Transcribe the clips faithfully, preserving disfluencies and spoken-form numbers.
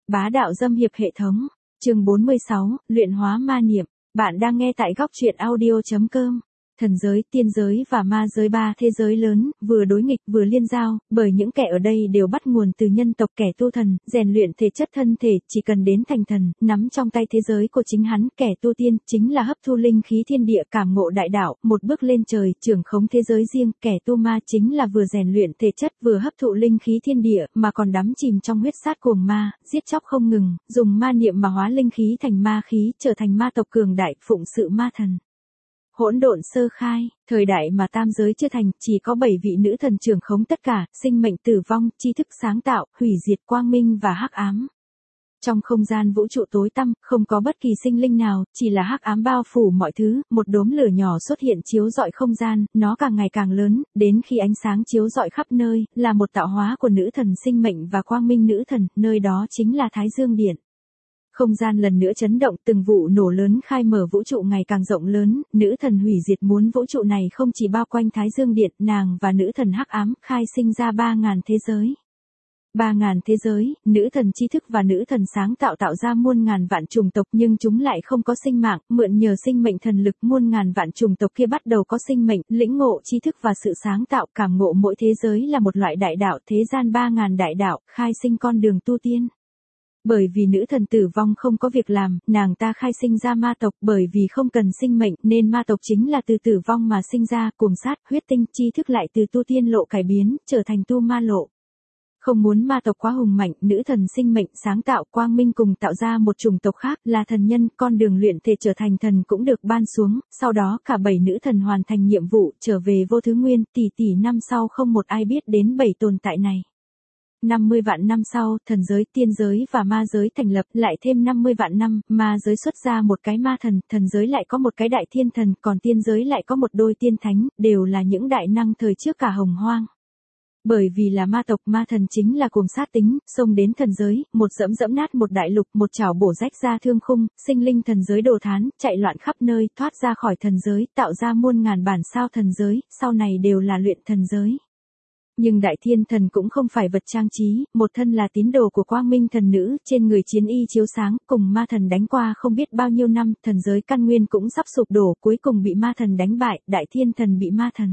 Bá đạo dâm hiệp hệ thống. Chương bốn mươi sáu, luyện hóa ma niệm. Bạn đang nghe tại góc truyện audio chấm com. Thần giới, tiên giới và ma giới, ba thế giới lớn, vừa đối nghịch vừa liên giao, bởi những kẻ ở đây đều bắt nguồn từ nhân tộc kẻ tu thần, rèn luyện thể chất thân thể, chỉ cần đến thành thần, nắm trong tay thế giới của chính hắn, kẻ tu tiên, chính là hấp thu linh khí thiên địa, cảm ngộ đại đạo, một bước lên trời, trưởng khống thế giới riêng, kẻ tu ma chính là vừa rèn luyện thể chất vừa hấp thụ linh khí thiên địa, mà còn đắm chìm trong huyết sát cuồng ma, giết chóc không ngừng, dùng ma niệm mà hóa linh khí thành ma khí, trở thành ma tộc cường đại, phụng sự ma thần. Hỗn độn sơ khai, thời đại mà tam giới chưa thành, chỉ có bảy vị nữ thần trưởng khống tất cả, sinh mệnh tử vong, tri thức sáng tạo, hủy diệt quang minh và hắc ám. Trong không gian vũ trụ tối tăm, không có bất kỳ sinh linh nào, chỉ là hắc ám bao phủ mọi thứ, một đốm lửa nhỏ xuất hiện chiếu rọi không gian, nó càng ngày càng lớn, đến khi ánh sáng chiếu rọi khắp nơi, là một tạo hóa của nữ thần sinh mệnh và quang minh nữ thần, nơi đó chính là Thái Dương Điện. Không gian lần nữa chấn động, từng vụ nổ lớn khai mở vũ trụ ngày càng rộng lớn, nữ thần hủy diệt muốn vũ trụ này không chỉ bao quanh Thái Dương Điện, nàng và nữ thần hắc ám khai sinh ra ba ngàn thế giới. Ba ngàn thế giới, nữ thần tri thức và nữ thần sáng tạo tạo ra muôn ngàn vạn chủng tộc, nhưng chúng lại không có sinh mạng, mượn nhờ sinh mệnh thần lực muôn ngàn vạn chủng tộc kia bắt đầu có sinh mệnh, lĩnh ngộ tri thức và sự sáng tạo, cảm ngộ mỗi thế giới là một loại đại đạo, thế gian ba ngàn đại đạo, khai sinh con đường tu tiên. Bởi vì nữ thần tử vong không có việc làm, nàng ta khai sinh ra ma tộc, bởi vì không cần sinh mệnh, nên ma tộc chính là từ tử vong mà sinh ra, cuồng sát, huyết tinh, tri thức lại từ tu tiên lộ cải biến, trở thành tu ma lộ. Không muốn ma tộc quá hùng mạnh, nữ thần sinh mệnh, sáng tạo, quang minh cùng tạo ra một chủng tộc khác, là thần nhân, con đường luyện thể trở thành thần cũng được ban xuống, sau đó cả bảy nữ thần hoàn thành nhiệm vụ, trở về vô thứ nguyên, tỷ tỷ năm sau không một ai biết đến bảy tồn tại này. năm mươi vạn năm sau, thần giới, tiên giới và ma giới thành lập, lại thêm năm mươi vạn năm, ma giới xuất ra một cái ma thần, thần giới lại có một cái đại thiên thần, còn tiên giới lại có một đôi tiên thánh, đều là những đại năng thời trước cả hồng hoang. Bởi vì là ma tộc, ma thần chính là cuồng sát tính, xông đến thần giới, một dẫm dẫm nát một đại lục, một chảo bổ rách ra thương khung, sinh linh thần giới đồ thán, chạy loạn khắp nơi, thoát ra khỏi thần giới, tạo ra muôn ngàn bản sao thần giới, sau này đều là luyện thần giới. Nhưng đại thiên thần cũng không phải vật trang trí, một thân là tín đồ của quang minh thần nữ, trên người chiến y chiếu sáng, cùng ma thần đánh qua không biết bao nhiêu năm, thần giới căn nguyên cũng sắp sụp đổ, cuối cùng bị ma thần đánh bại, đại thiên thần bị ma thần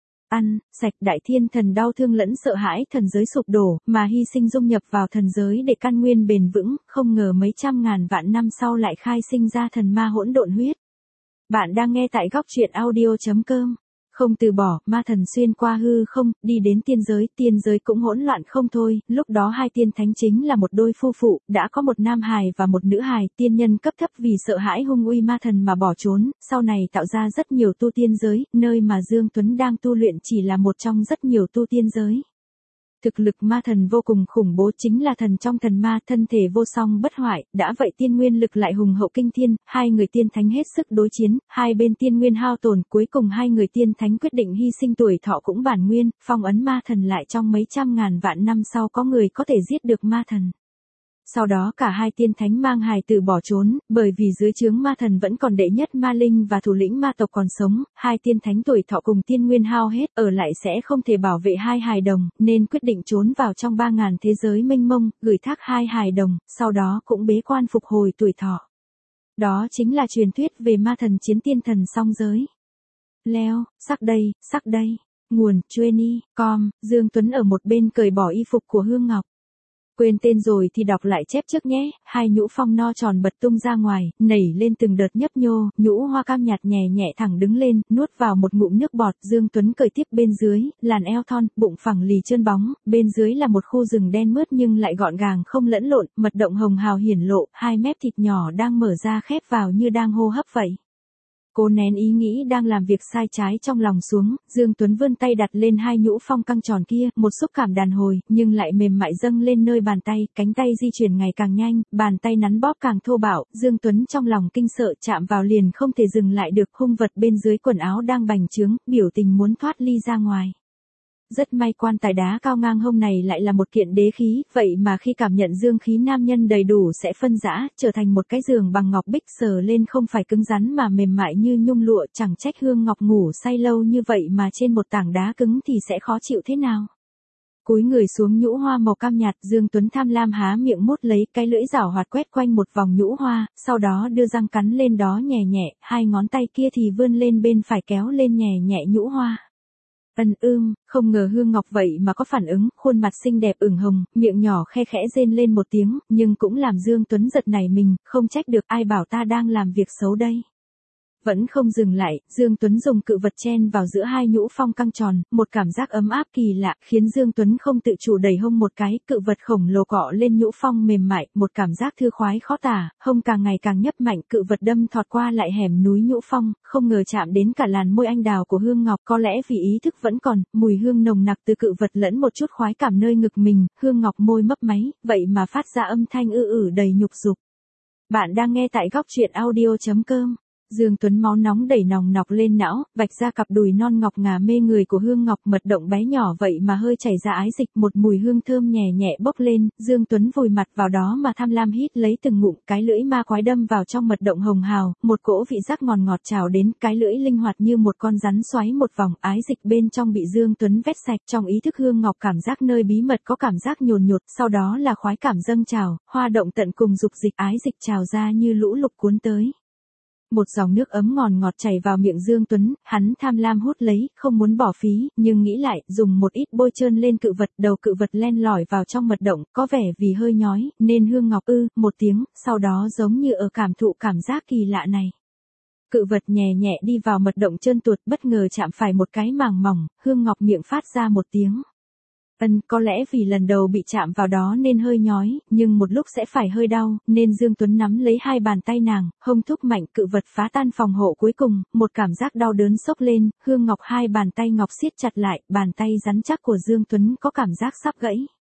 ăn sạch, đại thiên thần đau thương lẫn sợ hãi thần giới sụp đổ, mà hy sinh dung nhập vào thần giới để căn nguyên bền vững, không ngờ mấy trăm ngàn vạn năm sau lại khai sinh ra thần ma hỗn độn huyết. Bạn đang nghe tại góc truyện audio chấm com. Không từ bỏ, ma thần xuyên qua hư không, đi đến tiên giới, tiên giới cũng hỗn loạn không thôi, lúc đó hai tiên thánh chính là một đôi phu phụ, đã có một nam hài và một nữ hài, tiên nhân cấp thấp vì sợ hãi hung uy ma thần mà bỏ trốn, sau này tạo ra rất nhiều tu tiên giới, nơi mà Dương Tuấn đang tu luyện chỉ là một trong rất nhiều tu tiên giới. Thực lực ma thần vô cùng khủng bố, chính là thần trong thần ma, thân thể vô song bất hoại, đã vậy tiên nguyên lực lại hùng hậu kinh thiên, hai người tiên thánh hết sức đối chiến, hai bên tiên nguyên hao tổn, cuối cùng hai người tiên thánh quyết định hy sinh tuổi thọ cũng bản nguyên, phong ấn ma thần lại trong mấy trăm ngàn vạn năm sau có người có thể giết được ma thần. Sau đó cả hai tiên thánh mang hài tử bỏ trốn, bởi vì dưới trướng ma thần vẫn còn đệ nhất ma linh và thủ lĩnh ma tộc còn sống, hai tiên thánh tuổi thọ cùng tiên nguyên hao hết, ở lại sẽ không thể bảo vệ hai hài đồng, nên quyết định trốn vào trong ba ngàn thế giới mênh mông, gửi thác hai hài đồng, sau đó cũng bế quan phục hồi tuổi thọ. Đó chính là truyền thuyết về ma thần chiến tiên thần song giới. Leo, sắc đây, sắc đây, nguồn, Chueni, com, Dương Tuấn ở một bên cởi bỏ y phục của Hương Ngọc. Quên tên rồi thì đọc lại chép trước nhé, hai nhũ phong no tròn bật tung ra ngoài, nảy lên từng đợt nhấp nhô, nhũ hoa cam nhạt nhẹ nhẹ thẳng đứng lên, nuốt vào một ngụm nước bọt, Dương Tuấn cởi tiếp bên dưới, làn eo thon, bụng phẳng lì trơn bóng, bên dưới là một khu rừng đen mướt nhưng lại gọn gàng không lẫn lộn, mật động hồng hào hiển lộ, hai mép thịt nhỏ đang mở ra khép vào như đang hô hấp vậy. Cô nén ý nghĩ đang làm việc sai trái trong lòng xuống, Dương Tuấn vươn tay đặt lên hai nhũ phong căng tròn kia, một xúc cảm đàn hồi, nhưng lại mềm mại dâng lên nơi bàn tay, cánh tay di chuyển ngày càng nhanh, bàn tay nắn bóp càng thô bạo, Dương Tuấn trong lòng kinh sợ chạm vào liền không thể dừng lại được, hung vật bên dưới quần áo đang bành trướng, biểu tình muốn thoát ly ra ngoài. Rất may quan tài đá cao ngang hông này lại là một kiện đế khí, vậy mà khi cảm nhận dương khí nam nhân đầy đủ sẽ phân rã, trở thành một cái giường bằng ngọc bích, sờ lên không phải cứng rắn mà mềm mại như nhung lụa, chẳng trách Hương Ngọc ngủ say lâu như vậy mà trên một tảng đá cứng thì sẽ khó chịu thế nào. Cúi người xuống nhũ hoa màu cam nhạt, Dương Tuấn tham lam há miệng mút lấy, cái lưỡi giảo hoạt quét quanh một vòng nhũ hoa, sau đó đưa răng cắn lên đó nhẹ nhẹ, hai ngón tay kia thì vươn lên bên phải kéo lên nhẹ nhẹ nhũ hoa. Ân ưm, không ngờ Hương Ngọc vậy mà có phản ứng, khuôn mặt xinh đẹp ửng hồng, miệng nhỏ khe khẽ rên lên một tiếng, nhưng cũng làm Dương Tuấn giật nảy mình, không trách được, ai bảo ta đang làm việc xấu đây. Vẫn không dừng lại, Dương Tuấn dùng cự vật chen vào giữa hai nhũ phong căng tròn, một cảm giác ấm áp kỳ lạ, khiến Dương Tuấn không tự chủ đẩy hông một cái, cự vật khổng lồ cọ lên nhũ phong mềm mại, một cảm giác thư khoái khó tả, hông càng ngày càng nhấp mạnh, cự vật đâm thọt qua lại hẻm núi nhũ phong, không ngờ chạm đến cả làn môi anh đào của Hương Ngọc, có lẽ vì ý thức vẫn còn, mùi hương nồng nặc từ cự vật lẫn một chút khoái cảm nơi ngực mình, Hương Ngọc môi mấp máy, vậy mà phát ra âm thanh ư ử đầy nhục dục. Bạn đang nghe tại góc truyện audio chấm com. Dương Tuấn máu nóng đẩy nòng nọc lên não, vạch ra cặp đùi non ngọc ngà mê người của Hương Ngọc, mật động bé nhỏ vậy mà hơi chảy ra ái dịch, một mùi hương thơm nhẹ nhẹ bốc lên, Dương Tuấn vùi mặt vào đó mà tham lam hít lấy từng ngụm, cái lưỡi ma quái đâm vào trong mật động hồng hào, một cỗ vị giác ngọt ngọt trào đến, cái lưỡi linh hoạt như một con rắn xoáy một vòng, ái dịch bên trong bị Dương Tuấn vét sạch, trong ý thức Hương Ngọc cảm giác nơi bí mật có cảm giác nhồn nhột, sau đó là khoái cảm dâng trào, hoa động tận cùng dục dịch, ái dịch trào ra như lũ lụt cuốn tới. Một dòng nước ấm ngọt ngọt chảy vào miệng Dương Tuấn, hắn tham lam hút lấy, không muốn bỏ phí, nhưng nghĩ lại, dùng một ít bôi trơn lên cự vật, đầu cự vật len lỏi vào trong mật động, có vẻ vì hơi nhói, nên Hương Ngọc ư, một tiếng, sau đó giống như ở cảm thụ cảm giác kỳ lạ này. Cự vật nhẹ nhẹ đi vào mật động trơn tuột, bất ngờ chạm phải một cái màng mỏng, Hương Ngọc miệng phát ra một tiếng. Ân, có lẽ vì lần đầu bị chạm vào đó nên hơi nhói, nhưng một lúc sẽ phải hơi đau, nên Dương Tuấn nắm lấy hai bàn tay nàng, hông thúc mạnh, cự vật phá tan phòng hộ cuối cùng, một cảm giác đau đớn xốc lên, Hương Ngọc hai bàn tay ngọc siết chặt lại, bàn tay rắn chắc của Dương Tuấn có cảm giác sắp gãy.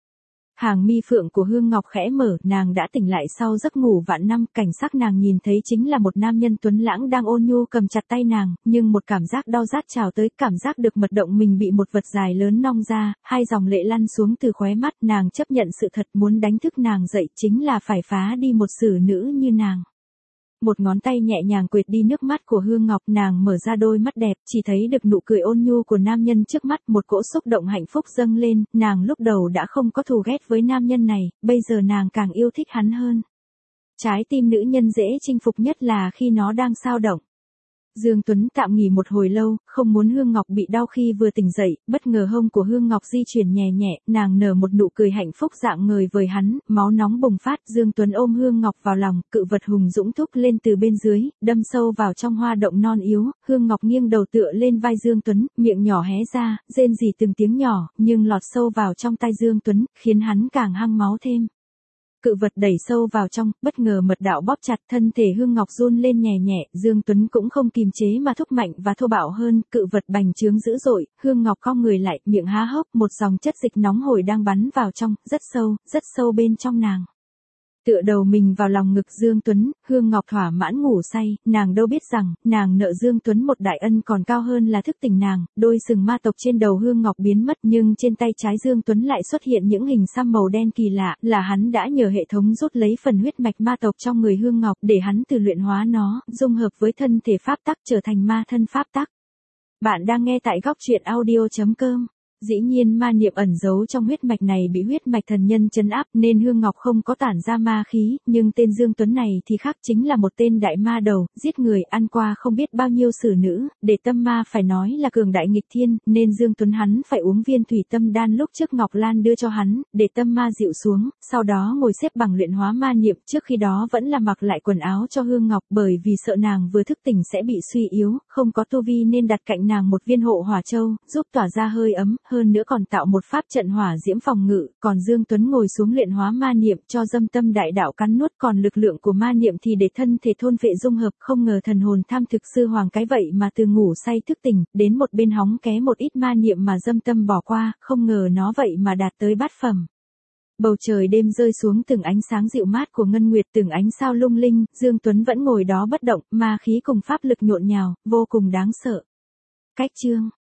Hàng mi phượng của Hương Ngọc khẽ mở, nàng đã tỉnh lại sau giấc ngủ vạn năm, cảnh sắc nàng nhìn thấy chính là một nam nhân tuấn lãng đang ôn nhu cầm chặt tay nàng, nhưng một cảm giác đau rát trào tới, cảm giác được mật động mình bị một vật dài lớn nong ra, hai dòng lệ lăn xuống từ khóe mắt, nàng chấp nhận sự thật, muốn đánh thức nàng dậy chính là phải phá đi một xử nữ như nàng. Một ngón tay nhẹ nhàng quệt đi nước mắt của Hương Ngọc, nàng mở ra đôi mắt đẹp, chỉ thấy được nụ cười ôn nhu của nam nhân trước mắt, một cỗ xúc động hạnh phúc dâng lên, nàng lúc đầu đã không có thù ghét với nam nhân này, bây giờ nàng càng yêu thích hắn hơn. Trái tim nữ nhân dễ chinh phục nhất là khi nó đang xao động. Dương Tuấn tạm nghỉ một hồi lâu, không muốn Hương Ngọc bị đau khi vừa tỉnh dậy, bất ngờ hông của Hương Ngọc di chuyển nhẹ nhẹ, nàng nở một nụ cười hạnh phúc dạng ngời với hắn, máu nóng bùng phát, Dương Tuấn ôm Hương Ngọc vào lòng, cự vật hùng dũng thúc lên từ bên dưới, đâm sâu vào trong hoa động non yếu, Hương Ngọc nghiêng đầu tựa lên vai Dương Tuấn, miệng nhỏ hé ra, rên rỉ từng tiếng nhỏ, nhưng lọt sâu vào trong tai Dương Tuấn, khiến hắn càng hăng máu thêm. Cự vật đẩy sâu vào trong, bất ngờ mật đạo bóp chặt, thân thể Hương Ngọc run lên nhẹ nhẹ, Dương Tuấn cũng không kìm chế mà thúc mạnh và thô bạo hơn, cự vật bành trướng dữ dội, Hương Ngọc cong người lại, miệng há hốc, một dòng chất dịch nóng hổi đang bắn vào trong, rất sâu, rất sâu bên trong nàng. Tựa đầu mình vào lòng ngực Dương Tuấn, Hương Ngọc thỏa mãn ngủ say, nàng đâu biết rằng, nàng nợ Dương Tuấn một đại ân còn cao hơn là thức tỉnh nàng, đôi sừng ma tộc trên đầu Hương Ngọc biến mất nhưng trên tay trái Dương Tuấn lại xuất hiện những hình xăm màu đen kỳ lạ, là hắn đã nhờ hệ thống rút lấy phần huyết mạch ma tộc trong người Hương Ngọc để hắn từ luyện hóa nó, dung hợp với thân thể pháp tắc trở thành ma thân pháp tắc. Bạn đang nghe tại góc truyện audio chấm com. Dĩ nhiên ma niệm ẩn giấu trong huyết mạch này bị huyết mạch thần nhân trấn áp nên Hương Ngọc không có tản ra ma khí, nhưng tên Dương Tuấn này thì khác, chính là một tên đại ma đầu, giết người ăn qua không biết bao nhiêu xử nữ, để tâm ma phải nói là cường đại nghịch thiên, nên Dương Tuấn hắn phải uống viên thủy tâm đan lúc trước Ngọc Lan đưa cho hắn, để tâm ma dịu xuống, sau đó ngồi xếp bằng luyện hóa ma niệm, trước khi đó vẫn là mặc lại quần áo cho Hương Ngọc bởi vì sợ nàng vừa thức tỉnh sẽ bị suy yếu, không có tu vi nên đặt cạnh nàng một viên hộ hỏa châu, giúp tỏa ra hơi ấm, hơn nữa còn tạo một pháp trận hỏa diễm phòng ngự, còn Dương Tuấn ngồi xuống luyện hóa ma niệm cho dâm tâm đại đạo cắn nuốt, còn lực lượng của ma niệm thì để thân thể thôn vệ dung hợp, không ngờ thần hồn tham thực sư hoàng cái vậy mà từ ngủ say thức tỉnh, đến một bên hóng ké một ít ma niệm mà dâm tâm bỏ qua, không ngờ nó vậy mà đạt tới bát phẩm. Bầu trời đêm rơi xuống từng ánh sáng dịu mát của ngân nguyệt, từng ánh sao lung linh, Dương Tuấn vẫn ngồi đó bất động, ma khí cùng pháp lực nhộn nhào, vô cùng đáng sợ. Cách chương